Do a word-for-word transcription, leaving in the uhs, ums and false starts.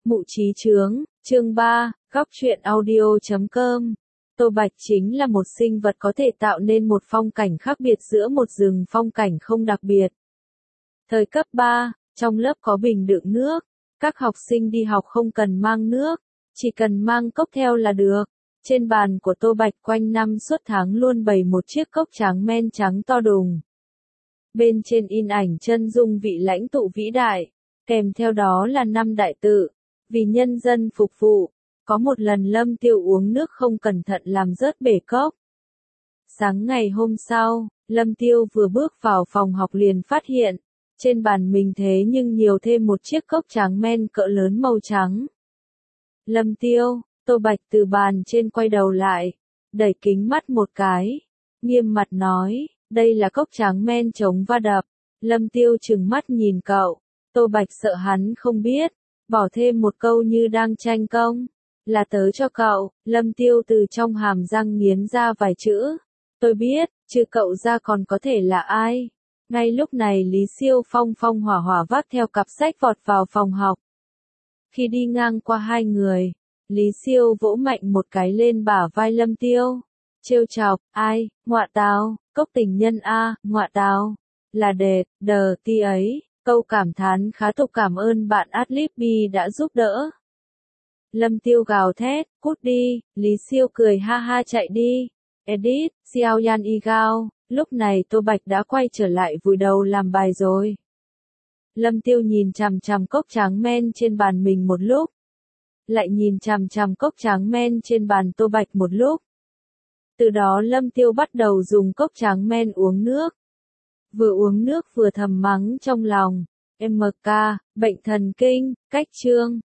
Mụ trí chướng, chương ba, góc truyện audio chấm com. Tô Bạch chính là một sinh vật có thể tạo nên một phong cảnh khác biệt giữa một rừng phong cảnh không đặc biệt. Thời cấp ba, trong lớp có bình đựng nước. Các học sinh đi học không cần mang nước, chỉ cần mang cốc theo là được. Trên bàn của Tô Bạch quanh năm suốt tháng luôn bày một chiếc cốc tráng men trắng to đùng. Bên trên in ảnh chân dung vị lãnh tụ vĩ đại, kèm theo đó là năm đại tự, vì nhân dân phục vụ. Có một lần Lâm Tiêu uống nước không cẩn thận làm rớt bể cốc. Sáng ngày hôm sau, Lâm Tiêu vừa bước vào phòng học liền phát hiện, trên bàn mình thế nhưng nhiều thêm một chiếc cốc tráng men cỡ lớn màu trắng. Lâm Tiêu, Tô Bạch từ bàn trên quay đầu lại, đẩy kính mắt một cái, nghiêm mặt nói, đây là cốc tráng men chống va đập. Lâm Tiêu trừng mắt nhìn cậu, Tô Bạch sợ hắn không biết, bỏ thêm một câu như đang tranh công, là tớ cho cậu. Lâm Tiêu từ trong hàm răng nghiến ra vài chữ, tôi biết, chứ cậu ra còn có thể là ai. Ngay lúc này Lý Siêu phong phong hỏa hỏa vác theo cặp sách vọt vào phòng học. Khi đi ngang qua hai người, Lý Siêu vỗ mạnh một cái lên bả vai Lâm Tiêu, trêu chọc, ai, ngọa tào, cốc tình nhân a, ngọa tào, là đệt, đờ ti ấy, câu cảm thán khá tục cảm ơn bạn Adlibby đã giúp đỡ. Lâm Tiêu gào thét, cút đi. Lý Siêu cười ha ha chạy đi. Edit, Xiao Yan Y Gao. Lúc này Tô Bạch đã quay trở lại vùi đầu làm bài rồi. Lâm Tiêu nhìn chằm chằm cốc tráng men trên bàn mình một lúc, lại nhìn chằm chằm cốc tráng men trên bàn Tô Bạch một lúc. Từ đó Lâm Tiêu bắt đầu dùng cốc tráng men uống nước. Vừa uống nước vừa thầm mắng trong lòng, em ca, bệnh thần kinh, cách chương.